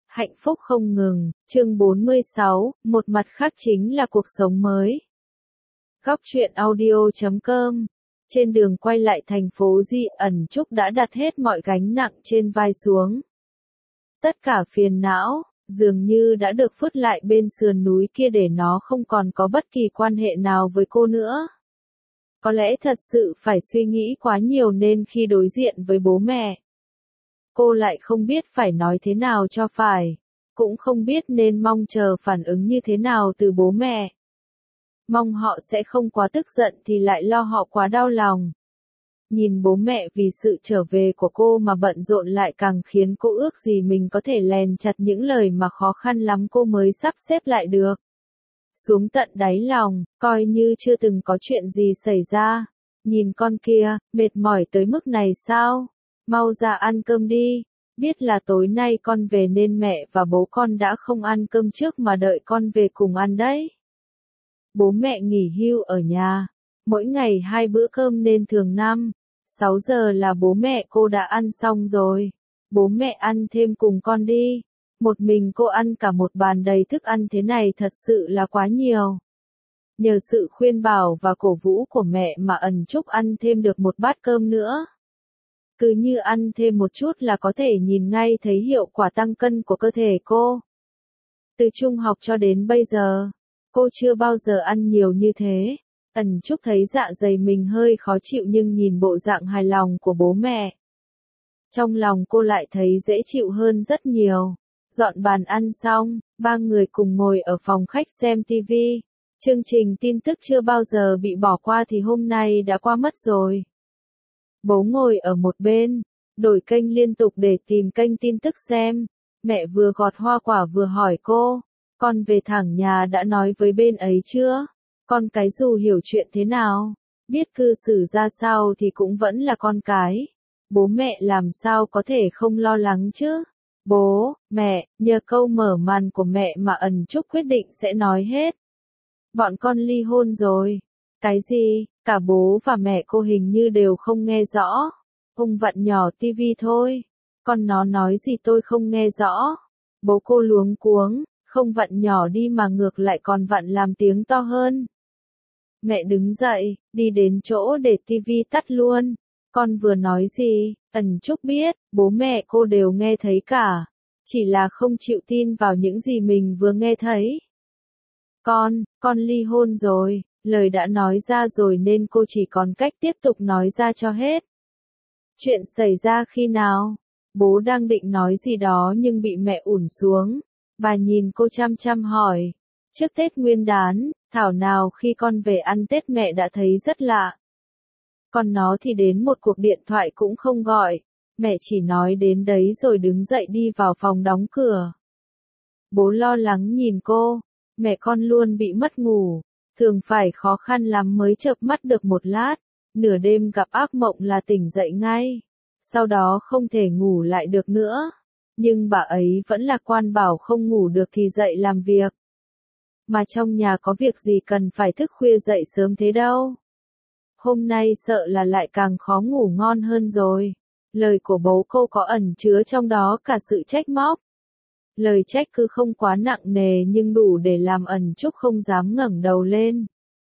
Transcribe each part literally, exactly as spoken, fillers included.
Hạnh phúc không ngừng, chương bốn mươi sáu, một mặt khác chính là cuộc sống mới. Góc truyện audio chấm com. Trên đường quay lại thành phố Di Ẩn Trúc đã đặt hết mọi gánh nặng trên vai xuống. Tất cả phiền não, dường như đã được phứt lại bên sườn núi kia để nó không còn có bất kỳ quan hệ nào với cô nữa. Có lẽ thật sự phải suy nghĩ quá nhiều nên khi đối diện với bố mẹ, cô lại không biết phải nói thế nào cho phải, cũng không biết nên mong chờ phản ứng như thế nào từ bố mẹ. Mong họ sẽ không quá tức giận thì lại lo họ quá đau lòng. Nhìn bố mẹ vì sự trở về của cô mà bận rộn lại càng khiến cô ước gì mình có thể lèn chặt những lời mà khó khăn lắm cô mới sắp xếp lại được. Xuống tận đáy lòng, coi như chưa từng có chuyện gì xảy ra. Nhìn con kia, mệt mỏi tới mức này sao? Mau ra ăn cơm đi. Biết là tối nay con về nên mẹ và bố con đã không ăn cơm trước mà đợi con về cùng ăn đấy. Bố mẹ nghỉ hưu ở nhà, mỗi ngày hai bữa cơm nên thường năm, sáu giờ là bố mẹ cô đã ăn xong rồi. Bố mẹ ăn thêm cùng con đi. Một mình cô ăn cả một bàn đầy thức ăn thế này thật sự là quá nhiều. Nhờ sự khuyên bảo và cổ vũ của mẹ mà Ẩn Trúc ăn thêm được một bát cơm nữa. Cứ như ăn thêm một chút là có thể nhìn ngay thấy hiệu quả tăng cân của cơ thể cô. Từ trung học cho đến bây giờ, cô chưa bao giờ ăn nhiều như thế. Ẩn Trúc thấy dạ dày mình hơi khó chịu nhưng nhìn bộ dạng hài lòng của bố mẹ, trong lòng cô lại thấy dễ chịu hơn rất nhiều. Dọn bàn ăn xong, ba người cùng ngồi ở phòng khách xem tivi. Chương trình tin tức chưa bao giờ bị bỏ qua thì hôm nay đã qua mất rồi. Bố ngồi ở một bên, đổi kênh liên tục để tìm kênh tin tức xem. Mẹ vừa gọt hoa quả vừa hỏi cô, con về thẳng nhà đã nói với bên ấy chưa? Con cái dù hiểu chuyện thế nào, biết cư xử ra sao thì cũng vẫn là con cái. Bố mẹ làm sao có thể không lo lắng chứ? Bố, mẹ, nhờ câu mở màn của mẹ mà Ẩn Trúc quyết định sẽ nói hết. Bọn con ly hôn rồi. Cái gì? Cả bố và mẹ cô hình như đều không nghe rõ. Ông vặn nhỏ tivi thôi. Con nó nói gì tôi không nghe rõ. Bố cô luống cuống, không vặn nhỏ đi mà ngược lại còn vặn làm tiếng to hơn. Mẹ đứng dậy, đi đến chỗ để tivi tắt luôn. Con vừa nói gì? Ẩn Trúc biết, bố mẹ cô đều nghe thấy cả. Chỉ là không chịu tin vào những gì mình vừa nghe thấy. Con, con ly hôn rồi, lời đã nói ra rồi nên cô chỉ còn cách tiếp tục nói ra cho hết. Chuyện xảy ra khi nào? Bố đang định nói gì đó nhưng bị mẹ ủn xuống. Bà nhìn cô chăm chăm hỏi. Trước Tết Nguyên Đán, thảo nào khi con về ăn Tết mẹ đã thấy rất lạ. Còn nó thì đến một cuộc điện thoại cũng không gọi. Mẹ chỉ nói đến đấy rồi đứng dậy đi vào phòng đóng cửa. Bố lo lắng nhìn cô. Mẹ con luôn bị mất ngủ. Thường phải khó khăn lắm mới chợp mắt được một lát. Nửa đêm gặp ác mộng là tỉnh dậy ngay. Sau đó không thể ngủ lại được nữa. Nhưng bà ấy vẫn lạc quan bảo không ngủ được thì dậy làm việc. Mà trong nhà có việc gì cần phải thức khuya dậy sớm thế đâu. Hôm nay sợ là lại càng khó ngủ ngon hơn rồi. Lời của bố cô có ẩn chứa trong đó cả sự trách móc. Lời trách cứ không quá nặng nề nhưng đủ để làm Ẩn Trúc không dám ngẩng đầu lên.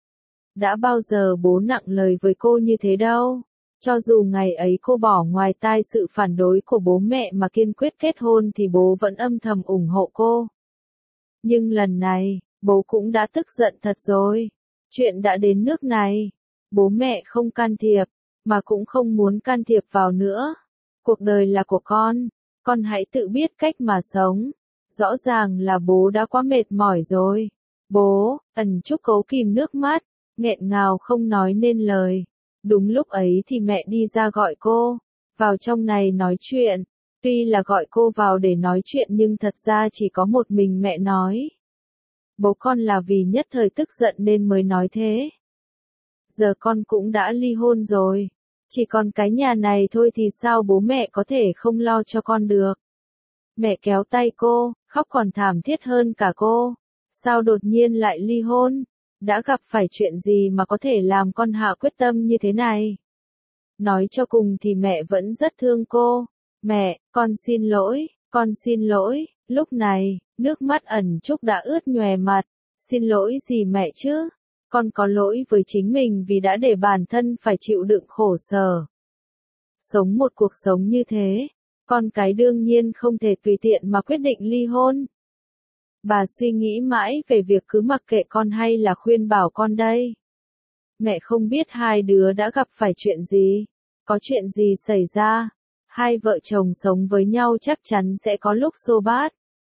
Đã bao giờ bố nặng lời với cô như thế đâu. Cho dù ngày ấy cô bỏ ngoài tai sự phản đối của bố mẹ mà kiên quyết kết hôn thì bố vẫn âm thầm ủng hộ cô. Nhưng lần này, bố cũng đã tức giận thật rồi. Chuyện đã đến nước này. Bố mẹ không can thiệp, mà cũng không muốn can thiệp vào nữa. Cuộc đời là của con, con hãy tự biết cách mà sống. Rõ ràng là bố đã quá mệt mỏi rồi. Bố, Ẩn Trúc cố kìm nước mắt, nghẹn ngào không nói nên lời. Đúng lúc ấy thì mẹ đi ra gọi cô, vào trong này nói chuyện. Tuy là gọi cô vào để nói chuyện nhưng thật ra chỉ có một mình mẹ nói. Bố con là vì nhất thời tức giận nên mới nói thế. Giờ con cũng đã ly hôn rồi. Chỉ còn cái nhà này thôi thì sao bố mẹ có thể không lo cho con được. Mẹ kéo tay cô, khóc còn thảm thiết hơn cả cô. Sao đột nhiên lại ly hôn? Đã gặp phải chuyện gì mà có thể làm con hạ quyết tâm như thế này? Nói cho cùng thì mẹ vẫn rất thương cô. Mẹ, con xin lỗi, con xin lỗi. Lúc này, nước mắt ẩn Trúc đã ướt nhòe mặt. Xin lỗi gì mẹ chứ? Con có lỗi với chính mình vì đã để bản thân phải chịu đựng khổ sở. Sống một cuộc sống như thế, con cái đương nhiên không thể tùy tiện mà quyết định ly hôn. Bà suy nghĩ mãi về việc cứ mặc kệ con hay là khuyên bảo con đây. Mẹ không biết hai đứa đã gặp phải chuyện gì, có chuyện gì xảy ra. Hai vợ chồng sống với nhau chắc chắn sẽ có lúc xô bát,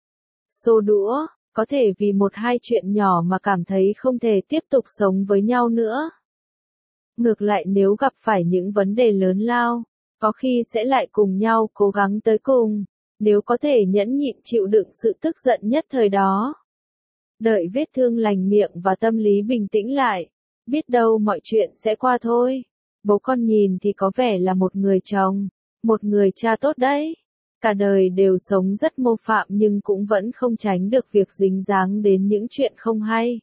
xô đũa, có thể vì một hai chuyện nhỏ mà cảm thấy không thể tiếp tục sống với nhau nữa. Ngược lại nếu gặp phải những vấn đề lớn lao, có khi sẽ lại cùng nhau cố gắng tới cùng, nếu có thể nhẫn nhịn chịu đựng sự tức giận nhất thời đó. Đợi vết thương lành miệng và tâm lý bình tĩnh lại, biết đâu mọi chuyện sẽ qua thôi. Bố con nhìn thì có vẻ là một người chồng, một người cha tốt đấy. Cả đời đều sống rất mô phạm nhưng cũng vẫn không tránh được việc dính dáng đến những chuyện không hay.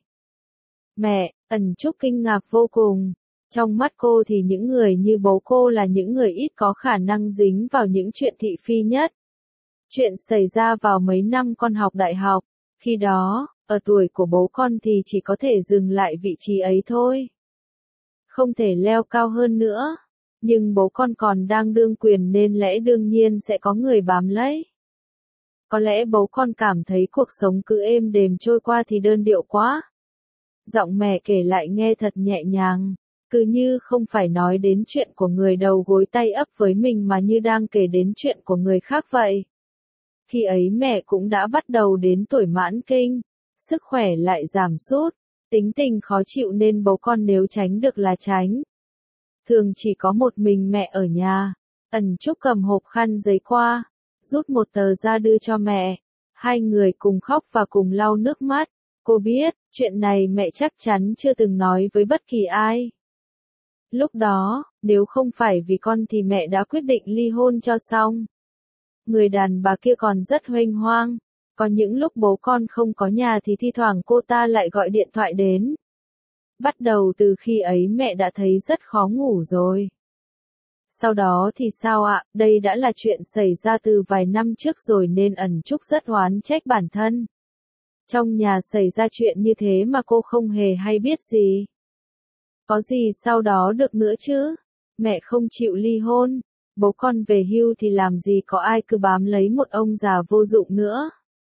Mẹ, Ẩn Trúc kinh ngạc vô cùng. Trong mắt cô thì những người như bố cô là những người ít có khả năng dính vào những chuyện thị phi nhất. Chuyện xảy ra vào mấy năm con học đại học, khi đó, ở tuổi của bố con thì chỉ có thể dừng lại vị trí ấy thôi. Không thể leo cao hơn nữa. Nhưng bố con còn đang đương quyền nên lẽ đương nhiên sẽ có người bám lấy. Có lẽ bố con cảm thấy cuộc sống cứ êm đềm trôi qua thì đơn điệu quá. Giọng mẹ kể lại nghe thật nhẹ nhàng, cứ như không phải nói đến chuyện của người đầu gối tay ấp với mình mà như đang kể đến chuyện của người khác vậy. Khi ấy mẹ cũng đã bắt đầu đến tuổi mãn kinh, sức khỏe lại giảm sút, tính tình khó chịu nên bố con nếu tránh được là tránh. Thường chỉ có một mình mẹ ở nhà. Ẩn Trúc cầm hộp khăn giấy qua, rút một tờ ra đưa cho mẹ. Hai người cùng khóc và cùng lau nước mắt. Cô biết, chuyện này mẹ chắc chắn chưa từng nói với bất kỳ ai. Lúc đó, nếu không phải vì con thì mẹ đã quyết định ly hôn cho xong. Người đàn bà kia còn rất huênh hoang. Có những lúc bố con không có nhà thì thi thoảng cô ta lại gọi điện thoại đến. Bắt đầu từ khi ấy mẹ đã thấy rất khó ngủ rồi. Sau đó thì sao ạ, đây đã là chuyện xảy ra từ vài năm trước rồi nên Ẩn Trúc rất oán trách bản thân. Trong nhà xảy ra chuyện như thế mà cô không hề hay biết gì. Có gì sau đó được nữa chứ? Mẹ không chịu ly hôn, bố con về hưu thì làm gì có ai cứ bám lấy một ông già vô dụng nữa.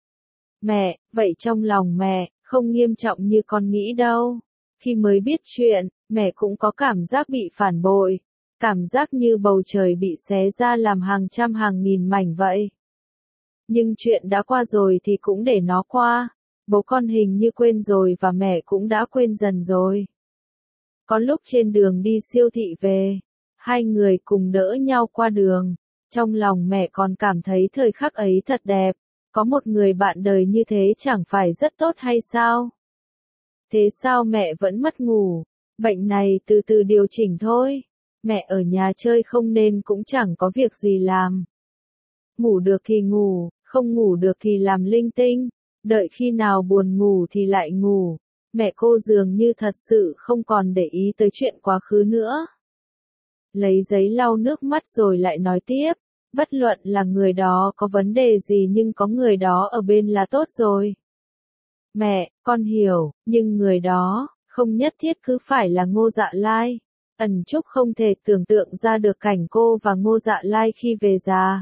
Mẹ, vậy trong lòng mẹ, không nghiêm trọng như con nghĩ đâu. Khi mới biết chuyện, mẹ cũng có cảm giác bị phản bội, cảm giác như bầu trời bị xé ra làm hàng trăm hàng nghìn mảnh vậy. Nhưng chuyện đã qua rồi thì cũng để nó qua, bố con hình như quên rồi và mẹ cũng đã quên dần rồi. Có lúc trên đường đi siêu thị về, hai người cùng đỡ nhau qua đường, trong lòng mẹ còn cảm thấy thời khắc ấy thật đẹp, có một người bạn đời như thế chẳng phải rất tốt hay sao? Thế sao mẹ vẫn mất ngủ? Bệnh này từ từ điều chỉnh thôi. Mẹ ở nhà chơi không nên cũng chẳng có việc gì làm. Ngủ được thì ngủ, không ngủ được thì làm linh tinh. Đợi khi nào buồn ngủ thì lại ngủ. Mẹ cô dường như thật sự không còn để ý tới chuyện quá khứ nữa. Lấy giấy lau nước mắt rồi lại nói tiếp. Bất luận là người đó có vấn đề gì nhưng có người đó ở bên là tốt rồi. Mẹ, con hiểu, nhưng người đó, không nhất thiết cứ phải là Ngô Dạ Lai. Ẩn Trúc không thể tưởng tượng ra được cảnh cô và Ngô Dạ Lai khi về già.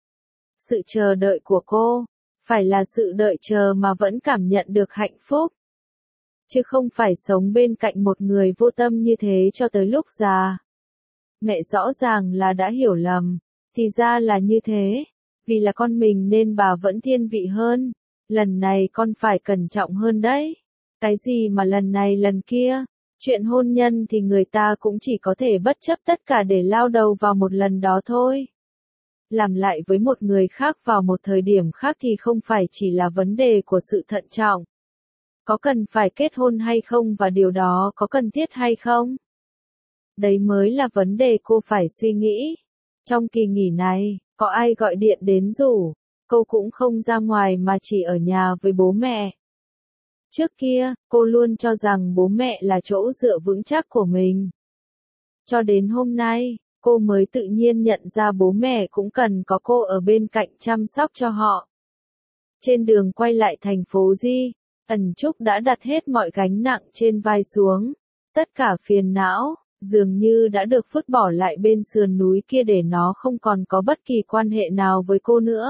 Sự chờ đợi của cô, phải là sự đợi chờ mà vẫn cảm nhận được hạnh phúc. Chứ không phải sống bên cạnh một người vô tâm như thế cho tới lúc già. Mẹ rõ ràng là đã hiểu lầm, thì ra là như thế. Vì là con mình nên bà vẫn thiên vị hơn. Lần này con phải cẩn trọng hơn đấy. Cái gì mà lần này lần kia, chuyện hôn nhân thì người ta cũng chỉ có thể bất chấp tất cả để lao đầu vào một lần đó thôi. Làm lại với một người khác vào một thời điểm khác thì không phải chỉ là vấn đề của sự thận trọng. Có cần phải kết hôn hay không và điều đó có cần thiết hay không? Đấy mới là vấn đề cô phải suy nghĩ. Trong kỳ nghỉ này, có ai gọi điện đến rủ, cô cũng không ra ngoài mà chỉ ở nhà với bố mẹ. Trước kia, cô luôn cho rằng bố mẹ là chỗ dựa vững chắc của mình. Cho đến hôm nay, cô mới tự nhiên nhận ra bố mẹ cũng cần có cô ở bên cạnh chăm sóc cho họ. Trên đường quay lại thành phố Di, Ẩn Trúc đã đặt hết mọi gánh nặng trên vai xuống. Tất cả phiền não, dường như đã được vứt bỏ lại bên sườn núi kia để nó không còn có bất kỳ quan hệ nào với cô nữa.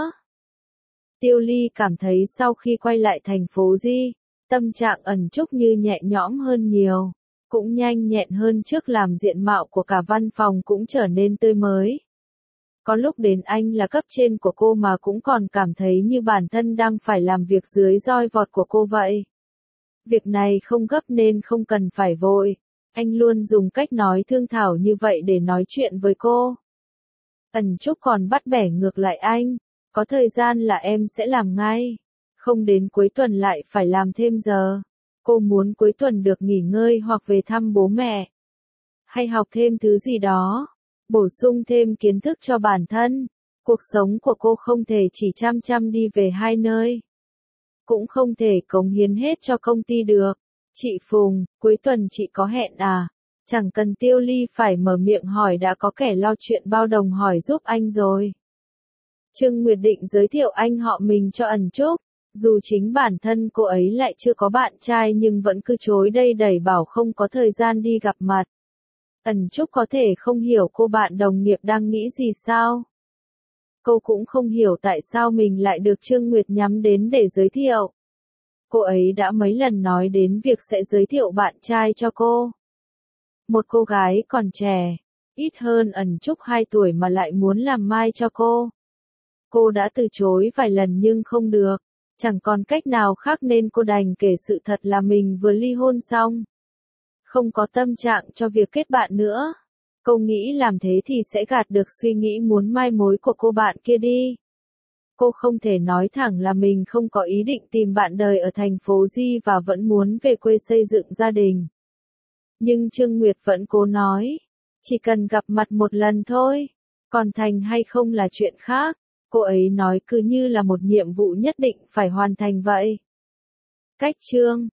Tiêu Ly cảm thấy sau khi quay lại thành phố Di, tâm trạng Ẩn Trúc như nhẹ nhõm hơn nhiều, cũng nhanh nhẹn hơn trước, làm diện mạo của cả văn phòng cũng trở nên tươi mới. Có lúc đến anh là cấp trên của cô mà cũng còn cảm thấy như bản thân đang phải làm việc dưới roi vọt của cô vậy. Việc này không gấp nên không cần phải vội. Anh luôn dùng cách nói thương thảo như vậy để nói chuyện với cô. Ẩn Trúc còn bắt bẻ ngược lại anh. Có thời gian là em sẽ làm ngay. Không đến cuối tuần lại phải làm thêm giờ. Cô muốn cuối tuần được nghỉ ngơi hoặc về thăm bố mẹ. Hay học thêm thứ gì đó. Bổ sung thêm kiến thức cho bản thân. Cuộc sống của cô không thể chỉ chăm chăm đi về hai nơi. Cũng không thể cống hiến hết cho công ty được. Chị Phùng, cuối tuần chị có hẹn à? Chẳng cần Tiêu Ly phải mở miệng hỏi, đã có kẻ lo chuyện bao đồng hỏi giúp anh rồi. Trương Nguyệt định giới thiệu anh họ mình cho Ẩn Trúc. Dù chính bản thân cô ấy lại chưa có bạn trai nhưng vẫn cứ chối đây đẩy bảo không có thời gian đi gặp mặt. Ẩn Trúc có thể không hiểu cô bạn đồng nghiệp đang nghĩ gì sao? Cô cũng không hiểu tại sao mình lại được Trương Nguyệt nhắm đến để giới thiệu. Cô ấy đã mấy lần nói đến việc sẽ giới thiệu bạn trai cho cô. Một cô gái còn trẻ, ít hơn Ẩn Trúc hai tuổi mà lại muốn làm mai cho cô. Cô đã từ chối vài lần nhưng không được. Chẳng còn cách nào khác nên cô đành kể sự thật là mình vừa ly hôn xong. Không có tâm trạng cho việc kết bạn nữa. Cô nghĩ làm thế thì sẽ gạt được suy nghĩ muốn mai mối của cô bạn kia đi. Cô không thể nói thẳng là mình không có ý định tìm bạn đời ở thành phố Di và vẫn muốn về quê xây dựng gia đình. Nhưng Trương Nguyệt vẫn cố nói, chỉ cần gặp mặt một lần thôi, còn thành hay không là chuyện khác. Cô ấy nói cứ như là một nhiệm vụ nhất định phải hoàn thành vậy. Cách chương